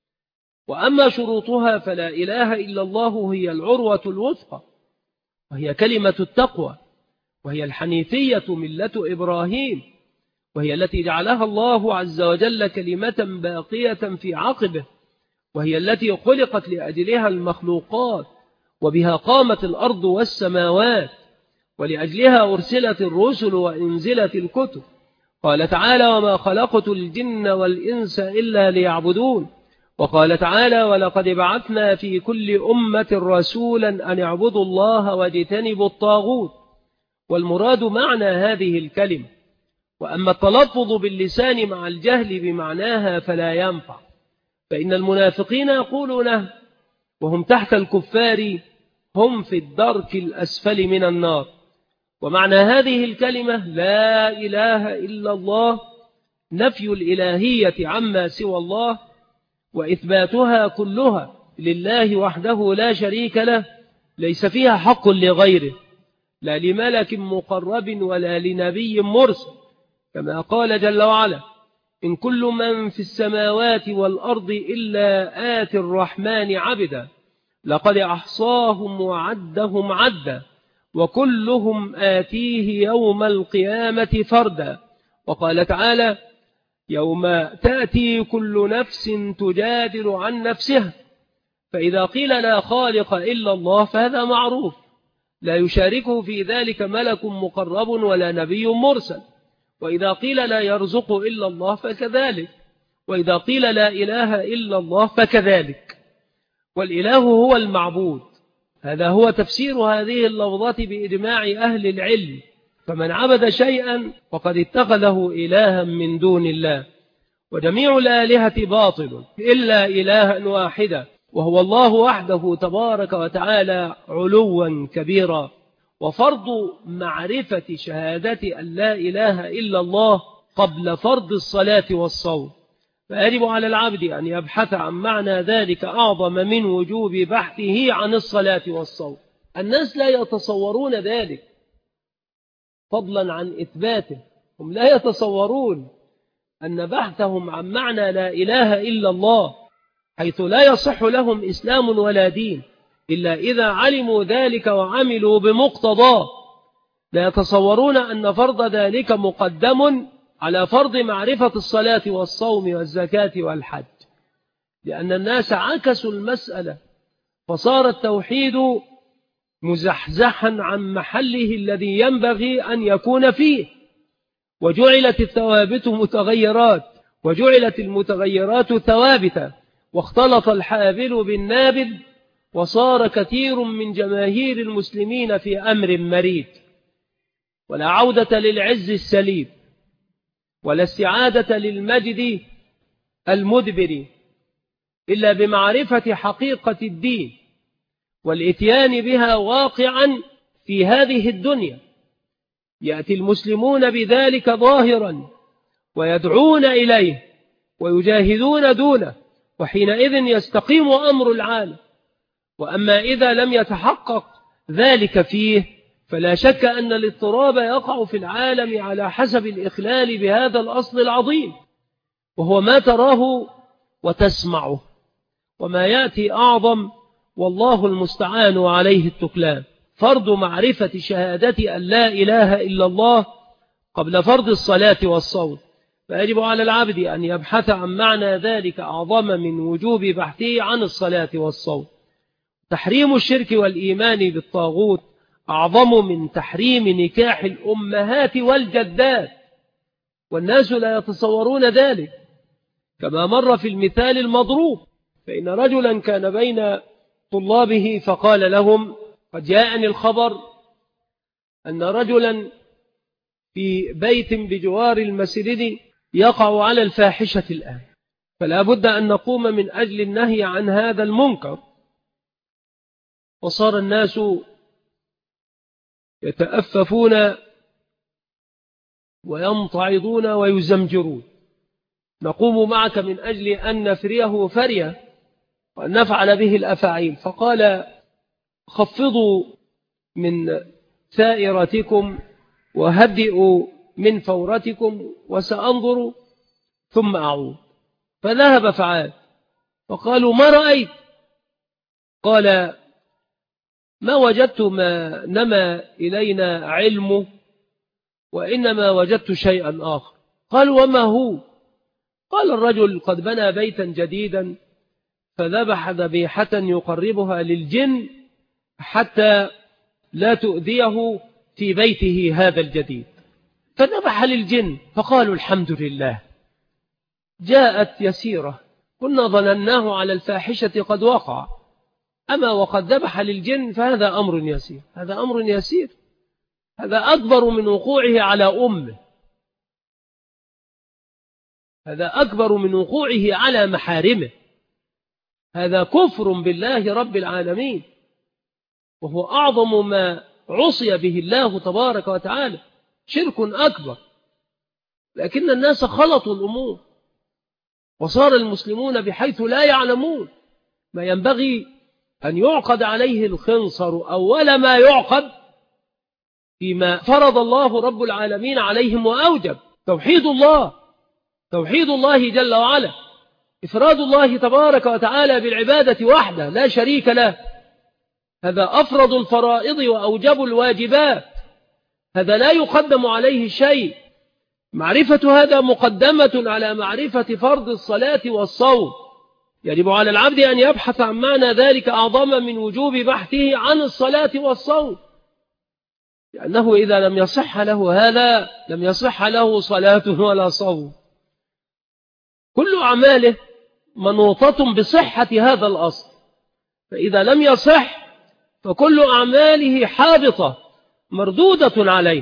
وأما شروطها فلا إله إلا الله هي العروة الوثقى، وهي كلمة التقوى، وهي الحنيفية ملة إبراهيم، وهي التي جعلها الله عز وجل كلمة باقية في عقبه، وهي التي خلقت لأجلها المخلوقات، وبها قامت الأرض والسماوات، ولأجلها أرسلت الرسل وإنزلت الكتب. قال تعالى: وما خلقت الجن والإنس إلا ليعبدون. وقال تعالى: ولقد بعثنا في كل أمة رسولا أن اعبدوا الله واجتنبوا الطاغوت. والمراد معنى هذه الكلمة. وأما التلفظ باللسان مع الجهل بمعناها فلا ينفع، فإن المنافقين يقولونه وهم تحت الكفار هم في الدرك الأسفل من النار. ومعنى هذه الكلمة لا إله إلا الله نفي الإلهية عما سوى الله، وإثباتها كلها لله وحده لا شريك له، ليس فيها حق لغيره، لا لملك مقرب ولا لنبي مرسل، كما قال جل وعلا: إن كل من في السماوات والأرض إلا آتي الرحمن عبدا لقد أحصاهم وعدهم عدا وكلهم آتيه يوم القيامة فردا. وقال تعالى: يوم تأتي كل نفس تجادل عن نفسها. فإذا قيل لا خالق إلا الله فهذا معروف، لا يشاركه في ذلك ملك مقرب ولا نبي مرسل. وإذا قيل لا يرزق إلا الله فكذلك، وإذا قيل لا إله إلا الله فكذلك. والإله هو المعبود، هذا هو تفسير هذه اللفظة بإجماع أهل العلم. فمن عبد شيئا فقد اتخذه إلها من دون الله. وجميع الآلهة باطل إلا إلها واحدا، وهو الله وحده تبارك وتعالى علوا كبيرا. وفرض معرفة شهادة أن لا إله إلا الله قبل فرض الصلاة والصوم، فيجب على العبد أن يبحث عن معنى ذلك أعظم من وجوب بحثه عن الصلاة والصوم. الناس لا يتصورون ذلك فضلا عن إثباته. هم لا يتصورون أن بحثهم عن معنى لا إله إلا الله، حيث لا يصح لهم إسلام ولا دين إلا إذا علموا ذلك وعملوا بمقتضاه، لا يتصورون أن فرض ذلك مقدم على فرض معرفة الصلاة والصوم والزكاة والحج، لأن الناس عكسوا المسألة، فصار التوحيد مزحزحا عن محله الذي ينبغي أن يكون فيه، وجعلت الثوابت متغيرات وجعلت المتغيرات ثوابتا، واختلط الحابل بالنابل، وصار كثير من جماهير المسلمين في أمر مريد. ولا عودة للعز السليم ولا استعادة للمجد المدبر إلا بمعرفة حقيقة الدين والإتيان بها واقعا في هذه الدنيا. يأتي المسلمون بذلك ظاهرا ويدعون إليه ويجاهدون دونه، وحينئذ يستقيم أمر العالم. وأما إذا لم يتحقق ذلك فيه فلا شك أن الاضطراب يقع في العالم على حسب الإخلال بهذا الأصل العظيم، وهو ما تراه وتسمعه، وما يأتي أعظم والله المستعان عليه التكلان. فرض معرفة شهادة أن لا إله إلا الله قبل فرض الصلاة والصوم، فيجب على العبد أن يبحث عن معنى ذلك أعظم من وجوب بحثه عن الصلاة والصوم. تحريم الشرك والإيمان بالطاغوت أعظم من تحريم نكاح الأمهات والجدات، والناس لا يتصورون ذلك، كما مر في المثال المضروب. فإن رجلا كان بين طلابه فقال لهم: قد جاءني الخبر أن رجلا في بيت بجوار المسجد يقع على الفاحشة الآن، فلا بد أن نقوم من أجل النهي عن هذا المنكر. وصار الناس يتأففون ويمتعضون ويزمجرون، نقوم معك من أجل أن نفريه فرية وأن نفعل به الأفاعيل. فقال خفضوا من ثائرتكم وهدئوا من فورتكم وسأنظر ثم أعود. فذهب فعاد فقالوا ما رأيت؟ قال ما وجدت ما نما إلينا علمه وإنما وجدت شيئا آخر. قالوا وما هو؟ قال الرجل قد بنى بيتا جديدا فذبح ذبيحة يقربها للجن حتى لا تؤذيه في بيته هذا الجديد، فذبح للجن فقالوا الحمد لله جاءت يسيرة كنا ظنناه على الفاحشة قد وقع، أما وقد ذبح للجن فهذا أمر يسير. هذا أمر يسير، هذا أكبر من وقوعه على أمه، هذا أكبر من وقوعه على محارمه، هذا كفر بالله رب العالمين، وهو أعظم ما عصي به الله تبارك وتعالى، شرك أكبر. لكن الناس خلطوا الأمور وصار المسلمون بحيث لا يعلمون ما ينبغي أن يعقد عليه الخنصر أول ما يعقد فيما فرض الله رب العالمين عليهم وأوجب: توحيد الله، توحيد الله جل وعلا، إفراد الله تبارك وتعالى بالعبادة وحده لا شريك له، هذا أفرض الفرائض وأوجب الواجبات، هذا لا يقدم عليه شيء. معرفة هذا مقدمة على معرفة فرض الصلاة والصوم، يجب على العبد أن يبحث عن معنى ذلك أعظم من وجوب بحثه عن الصلاة والصوم، لأنه إذا لم يصح له هذا لم يصح له صلاة ولا صوم. كل أعماله منوطة بصحة هذا الأصل، فإذا لم يصح فكل أعماله حابطة مردودة عليه.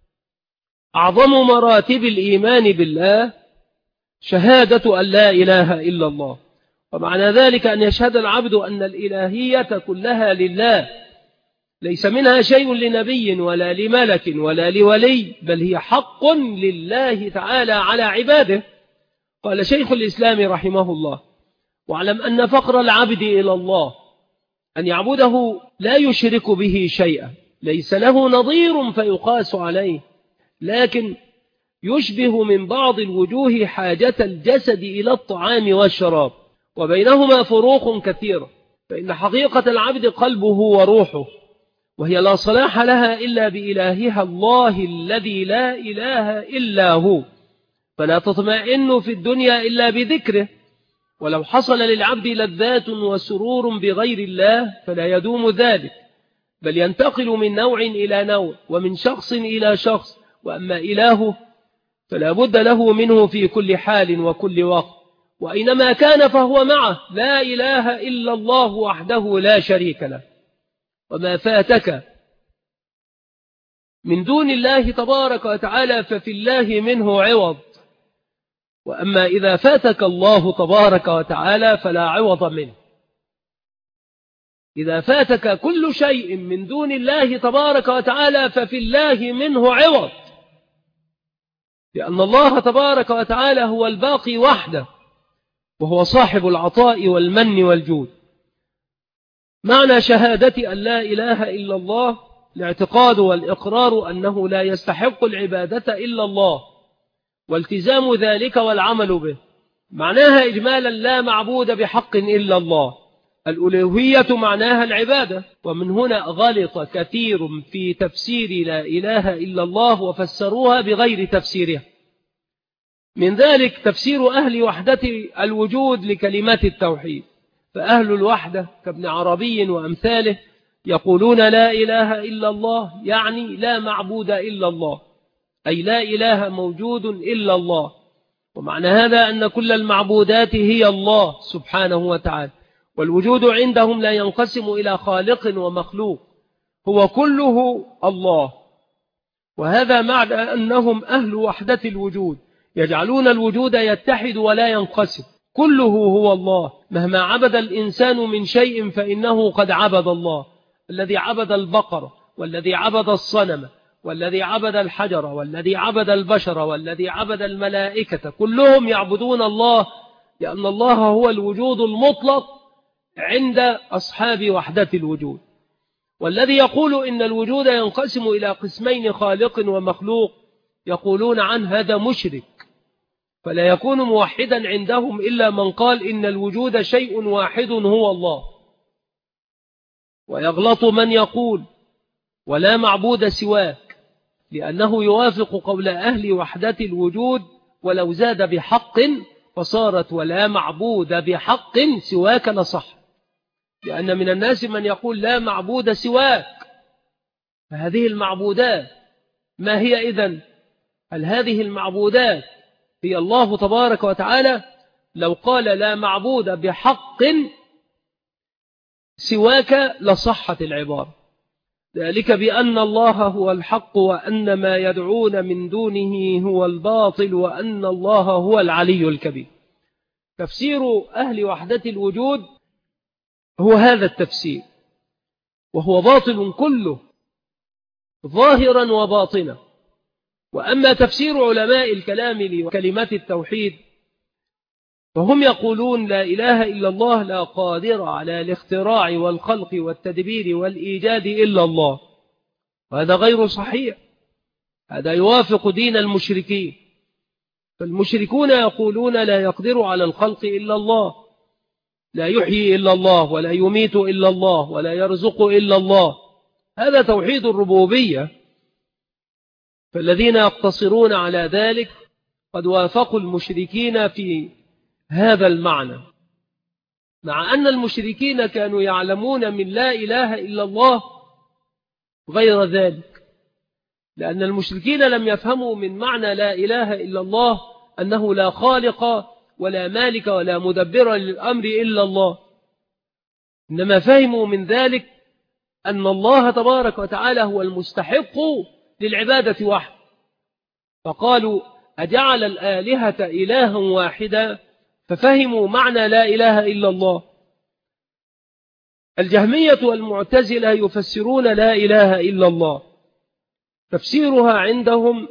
أعظم مراتب الإيمان بالله شهادة أن لا إله إلا الله، ومعنى ذلك أن يشهد العبد أن الإلهية كلها لله، ليس منها شيء لنبي ولا لملك ولا لولي، بل هي حق لله تعالى على عباده. قال شيخ الإسلام رحمه الله: واعلم أن فقر العبد إلى الله أن يعبده لا يشرك به شيئا، ليس له نظير فيقاس عليه، لكن يشبه من بعض الوجوه حاجة الجسد إلى الطعام والشراب، وبينهما فروق كثيرة. فإن حقيقة العبد قلبه وروحه، وهي لا صلاح لها إلا بإلهها الله الذي لا إله إلا هو، فلا تطمئن في الدنيا إلا بذكره. ولو حصل للعبد لذات وسرور بغير الله فلا يدوم ذلك، بل ينتقل من نوع إلى نوع ومن شخص إلى شخص، وأما إلهه فلا بد له منه في كل حال وكل وقت، وأينما كان فهو معه، لا إله إلا الله وحده لا شريك له. وما فاتك من دون الله تبارك وتعالى ففي الله منه عوض، وأما إذا فاتك الله تبارك وتعالى فلا عوض منه. إذا فاتك كل شيء من دون الله تبارك وتعالى ففي الله منه عوض، لأن الله تبارك وتعالى هو الباقي وحده، وهو صاحب العطاء والمن والجود. معنى شهادة أن لا إله إلا الله الاعتقاد والإقرار أنه لا يستحق العبادة إلا الله، والتزام ذلك والعمل به. معناها إجمالا لا معبود بحق إلا الله، الألوهية معناها العبادة. ومن هنا غلط كثير في تفسير لا إله إلا الله وفسروها بغير تفسيرها. من ذلك تفسير أهل وحدة الوجود لكلمات التوحيد، فأهل الوحدة كابن عربي وأمثاله يقولون لا إله إلا الله يعني لا معبود إلا الله، أي لا إله موجود إلا الله. ومعنى هذا أن كل المعبودات هي الله سبحانه وتعالى، والوجود عندهم لا ينقسم إلى خالق ومخلوق، هو كله الله. وهذا معنى أنهم أهل وحدة الوجود، يجعلون الوجود يتحد ولا ينقسم، كله هو الله. مهما عبد الإنسان من شيء فإنه قد عبد الله، الذي عبد البقر والذي عبد الصنم والذي عبد الحجر والذي عبد البشر والذي عبد الملائكة كلهم يعبدون الله، لأن الله هو الوجود المطلق عند أصحاب وحدة الوجود. والذي يقول إن الوجود ينقسم إلى قسمين، خالق ومخلوق، يقولون عن هذا مشرك، فلا يكون موحدا عندهم إلا من قال إن الوجود شيء واحد هو الله. ويغلط من يقول ولا معبود سواك، لأنه يوافق قول أهل وحدة الوجود ولو زاد بحق، فصارت ولا معبود بحق سواك لصح، لأن من الناس من يقول لا معبود سواك. فهذه المعبودات ما هي إذن؟ هل هذه المعبودات هي الله تبارك وتعالى؟ لو قال لا معبود بحق سواك لصحت العبارة، ذلك بأن الله هو الحق وأن ما يدعون من دونه هو الباطل وأن الله هو العلي الكبير. تفسير أهل وحدة الوجود هو هذا التفسير، وهو باطل كله ظاهرا وباطنا. وأما تفسير علماء الكلام لكلمات التوحيد فهم يقولون لا إله إلا الله، لا قادر على الاختراع والخلق والتدبير والإيجاد إلا الله، وهذا غير صحيح، هذا يوافق دين المشركين. فالمشركون يقولون لا يقدر على الخلق إلا الله، لا يحيي إلا الله ولا يميت إلا الله ولا يرزق إلا الله، هذا توحيد الربوبية. فالذين يقتصرون على ذلك قد وافقوا المشركين في هذا المعنى، مع أن المشركين كانوا يعلمون من لا إله إلا الله غير ذلك، لأن المشركين لم يفهموا من معنى لا إله إلا الله أنه لا خالق ولا مالك ولا مدبر للأمر إلا الله، إنما فهموا من ذلك أن الله تبارك وتعالى هو المستحق للعبادة وحده، فقالوا أجعل الآلهة إلها واحدا، ففهموا معنى لا إله إلا الله. الجهمية والمعتزلة يفسرون لا إله إلا الله، تفسيرها عندهم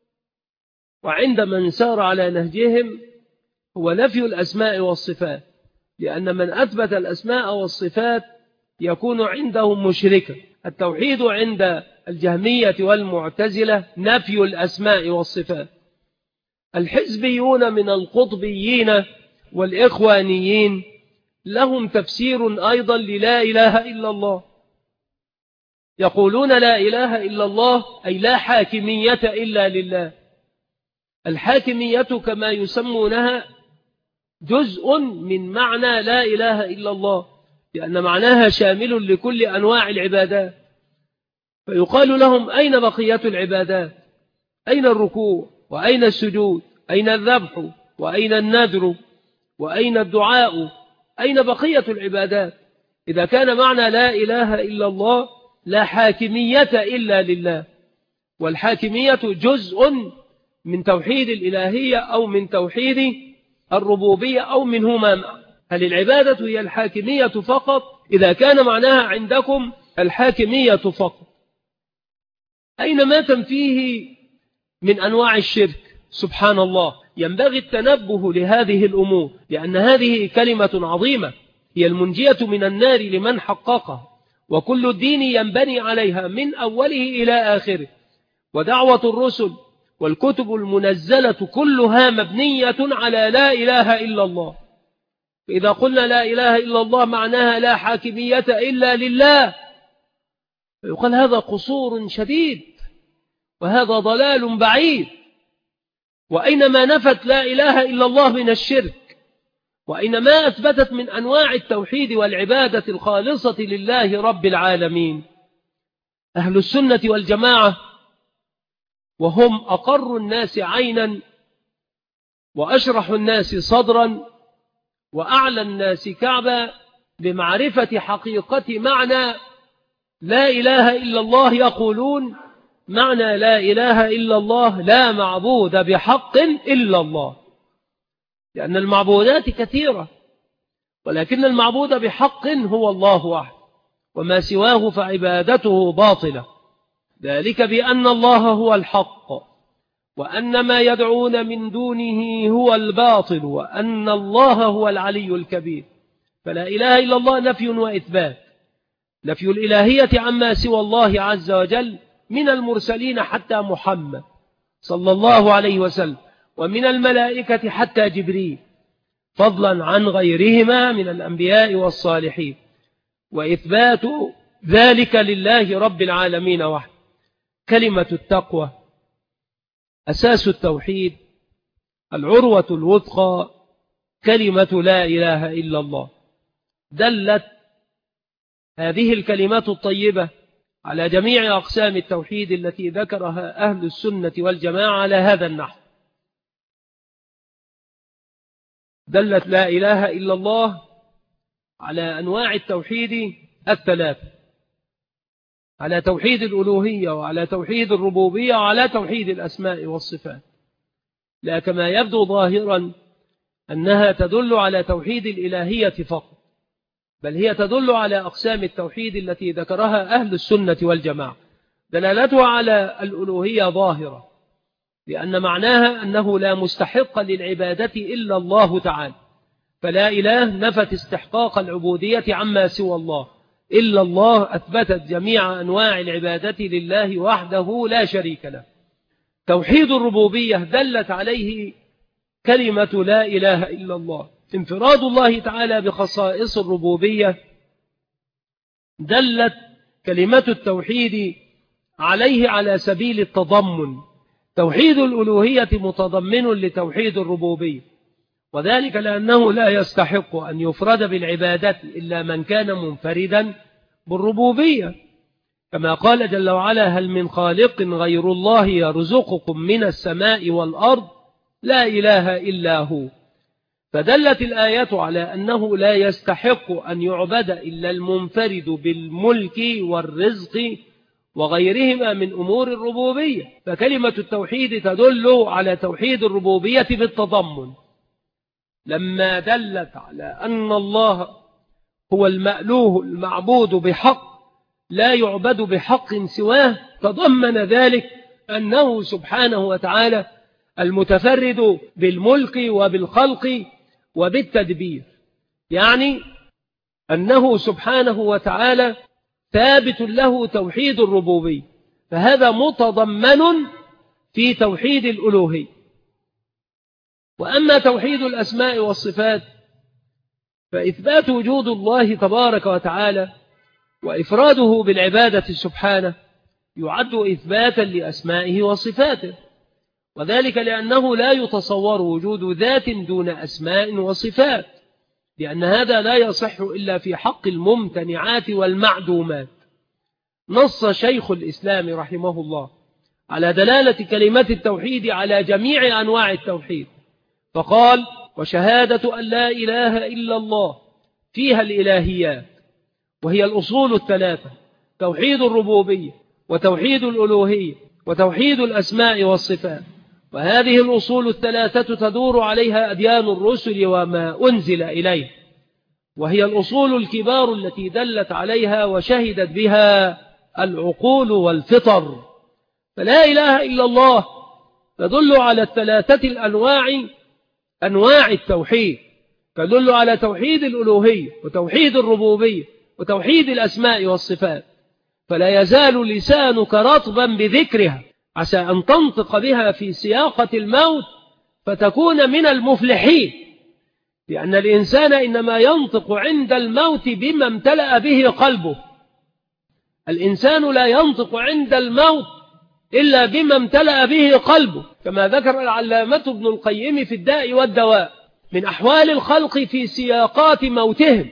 وعند من سار على نهجهم هو نفي الأسماء والصفات، لأن من أثبت الأسماء والصفات يكون عندهم مشركا. التوحيد عند الجهمية والمعتزلة نفي الأسماء والصفات. الحزبيون من القطبيين والإخوانيين لهم تفسير أيضا للا إله إلا الله، يقولون لا إله إلا الله أي لا حاكمية إلا لله. الحاكمية كما يسمونها جزء من معنى لا إله إلا الله، لأن معناها شامل لكل أنواع العبادات، فيقال لهم أين بقية العبادات؟ أين الركوع وأين السجود؟ أين الذبح وأين النذر وأين الدعاء؟ أين بقية العبادات؟ إذا كان معنى لا إله إلا الله لا حاكمية إلا لله، والحاكمية جزء من توحيد الإلهية أو من توحيد الربوبية أو منهما. هل العبادة هي الحاكمية فقط؟ إذا كان معناها عندكم الحاكمية فقط، أين ما تنفيه من أنواع الشرك؟ سبحان الله، ينبغي التنبه لهذه الأمور، لأن هذه كلمة عظيمة هي المنجية من النار لمن حققها، وكل الدين ينبني عليها من أوله إلى آخره. ودعوة الرسل والكتب المنزلة كلها مبنية على لا إله إلا الله. فإذا قلنا لا إله إلا الله معناها لا حاكمية إلا لله، فيقال هذا قصور شديد وهذا ضلال بعيد. وأينما نفت لا إله إلا الله من الشرك، وأينما أثبتت من أنواع التوحيد والعبادة الخالصة لله رب العالمين، أهل السنة والجماعة وهم أقر الناس عينا وأشرح الناس صدرا وأعلى الناس كعبا بمعرفة حقيقة معنى لا إله إلا الله، يقولون معنى لا إله إلا الله لا معبود بحق إلا الله، لأن المعبودات كثيرة، ولكن المعبود بحق هو الله وحده، وما سواه فعبادته باطلة. ذلك بأن الله هو الحق وأن ما يدعون من دونه هو الباطل وأن الله هو العلي الكبير. فلا إله إلا الله نفي وإثبات، نفي الإلهية عما سوى الله عز وجل من المرسلين حتى محمد صلى الله عليه وسلم، ومن الملائكة حتى جبريل، فضلا عن غيرهما من الأنبياء والصالحين، وإثبات ذلك لله رب العالمين وحده. كلمة التقوى أساس التوحيد، العروة الوثقى، كلمة لا إله إلا الله. دلت هذه الكلمات الطيبة على جميع أقسام التوحيد التي ذكرها أهل السنة والجماعة على هذا النحو. دلت لا إله إلا الله على أنواع التوحيد الثلاثة، على توحيد الألوهية وعلى توحيد الربوبية وعلى توحيد الأسماء والصفات، لا كما يبدو ظاهرا أنها تدل على توحيد الإلهية فقط، بل هي تدل على أقسام التوحيد التي ذكرها أهل السنة والجماعة. دلالتها على الألوهية ظاهرة، لأن معناها أنه لا مستحق للعبادة إلا الله تعالى، فلا إله نفت استحقاق العبودية عما سوى الله، إلا الله أثبتت جميع أنواع العبادة لله وحده لا شريك له. توحيد الربوبية دلت عليه كلمة لا إله إلا الله، انفراد الله تعالى بخصائص الربوبية. دلت كلمة التوحيد عليه على سبيل التضمن، توحيد الألوهية متضمن لتوحيد الربوبية، وذلك لأنه لا يستحق أن يفرد بالعبادة إلا من كان منفردا بالربوبية، كما قال جل وعلا: هل من خالق غير الله يرزقكم من السماء والأرض لا إله إلا هو. فدلت الآيات على أنه لا يستحق أن يعبد إلا المنفرد بالملك والرزق وغيرهما من أمور الربوبية. فكلمة التوحيد تدل على توحيد الربوبية بالتضمن، لما دلت على أن الله هو المألوه المعبود بحق لا يعبد بحق سواه، تضمن ذلك أنه سبحانه وتعالى المتفرد بالملك وبالخلق وبالتدبير، يعني أنه سبحانه وتعالى ثابت له توحيد الربوبية، فهذا متضمن في توحيد الألوهية. وأما توحيد الأسماء والصفات فإثبات وجود الله تبارك وتعالى وإفراده بالعبادة سبحانه يعد إثباتا لأسمائه وصفاته، وذلك لأنه لا يتصور وجود ذات دون أسماء وصفات، لأن هذا لا يصح إلا في حق الممتنعات والمعدومات. نص شيخ الإسلام رحمه الله على دلالة كلمة التوحيد على جميع أنواع التوحيد، فقال: وشهادة أن لا إله إلا الله فيها الإلهيات، وهي الأصول الثلاثة: توحيد الربوبية وتوحيد الألوهية وتوحيد الأسماء والصفات. وهذه الأصول الثلاثة تدور عليها أديان الرسل وما أنزل إليه، وهي الأصول الكبار التي دلت عليها وشهدت بها العقول والفطر. فلا إله إلا الله تدل على الثلاثة الأنواع أنواع التوحيد، تدل على توحيد الألوهية وتوحيد الربوبية وتوحيد الأسماء والصفات، فلا يزال لسانك رطبا بذكرها، عسى أن تنطق بها في سياقة الموت فتكون من المفلحين، لأن الإنسان إنما ينطق عند الموت بما امتلأ به قلبه. الإنسان لا ينطق عند الموت إلا بما امتلأ به قلبه، كما ذكر العلامة ابن القيم في الداء والدواء من أحوال الخلق في سياقات موتهم.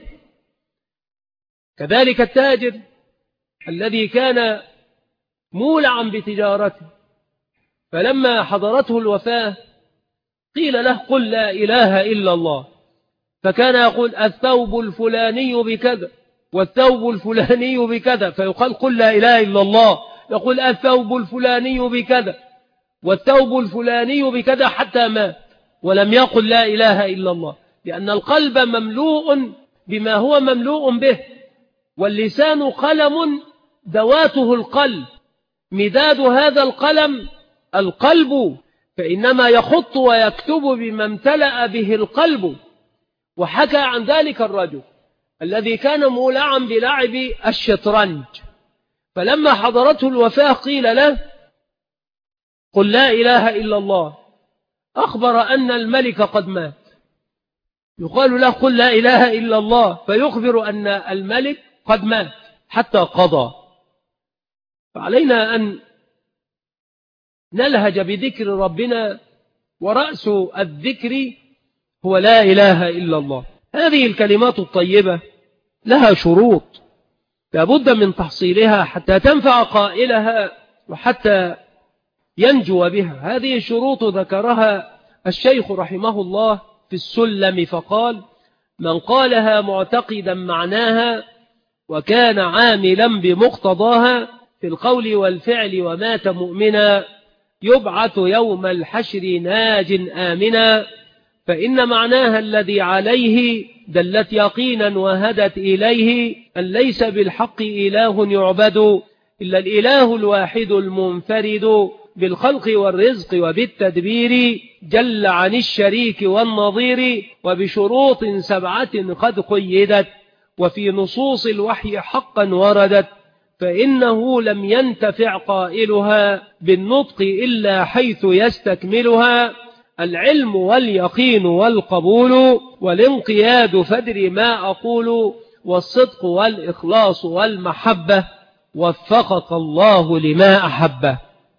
كذلك التاجر الذي كان مولعا بتجارته، فلما حضرته الوفاة قيل له: قل لا إله إلا الله، فكان يقول: الثوب الفلاني بكذا والثوب الفلاني بكذا، فيقال: قل لا إله إلا الله، يقول: الثوب الفلاني بكذا والثوب الفلاني بكذا، حتى مات ولم يقل لا إله إلا الله، لأن القلب مملوء بما هو مملوء به، واللسان قلم دواته القلب، مداد هذا القلم القلب، فإنما يخط ويكتب بما امتلأ به القلب. وحكى عن ذلك الرجل الذي كان مولعا بلعب الشطرنج، فلما حضرته الوفاة قيل له قل لا إله إلا الله، أخبر أن الملك قد مات. يقال له قل لا إله إلا الله، فيخبر أن الملك قد مات حتى قضى. فعلينا أن نلهج بذكر ربنا، ورأس الذكر هو لا إله إلا الله. هذه الكلمات الطيبة لها شروط لابد من تحصيلها حتى تنفع قائلها وحتى ينجو بها. هذه الشروط ذكرها الشيخ رحمه الله في السلم، فقال من قالها معتقدا معناها وكان عاملا بمقتضاها في القول والفعل ومات مؤمنا يبعث يوم الحشر ناج آمنا، فإن معناها الذي عليه دلت يقينا وهدت إليه أن ليس بالحق إله يعبد إلا الإله الواحد المنفرد بالخلق والرزق وبالتدبير جل عن الشريك والنظير، وبشروط سبعة قد قيدت وفي نصوص الوحي حقا وردت، فإنه لم ينتفع قائلها بالنطق إلا حيث يستكملها العلم واليقين والقبول والانقياد فدر ما أقول والصدق والإخلاص والمحبة وفقك الله لما أحبه.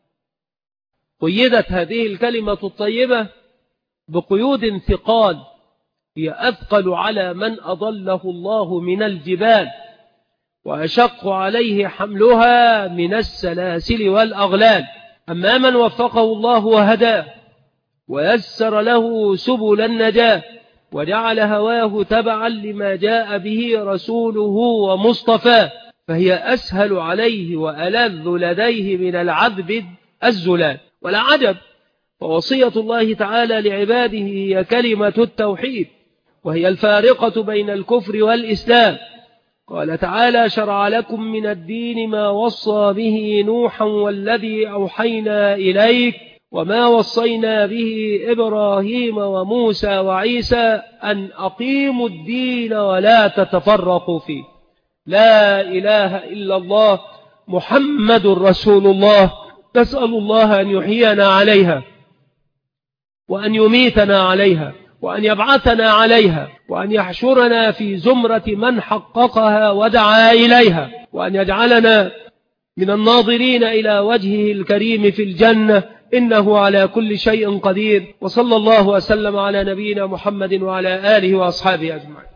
قيدت هذه الكلمة الطيبة بقيود ثقال هي أثقل على من أضله الله من الجبال، وأشق عليه حملها من السلاسل والأغلال. أما من وفقه الله وهداه ويسر له سبل النجاة وجعل هواه تبعا لما جاء به رسوله ومصطفاه، فهي أسهل عليه وألذ لديه من العذب الزلال. ولا عجب، فوصية الله تعالى لعباده هي كلمة التوحيد، وهي الفارقة بين الكفر والإسلام. قال تعالى شرع لكم من الدين ما وصى به نوحا والذي أوحينا إليك وما وصينا به إبراهيم وموسى وعيسى أن أقيموا الدين ولا تتفرقوا فيه. لا إله إلا الله محمد رسول الله، نسأل الله أن يحيينا عليها وأن يميتنا عليها وأن يبعثنا عليها وأن يحشرنا في زمرة من حققها ودعا إليها، وأن يجعلنا من الناظرين إلى وجهه الكريم في الجنة، إنه على كل شيء قدير. وصلى الله وسلم على نبينا محمد وعلى آله وأصحابه أجمعين.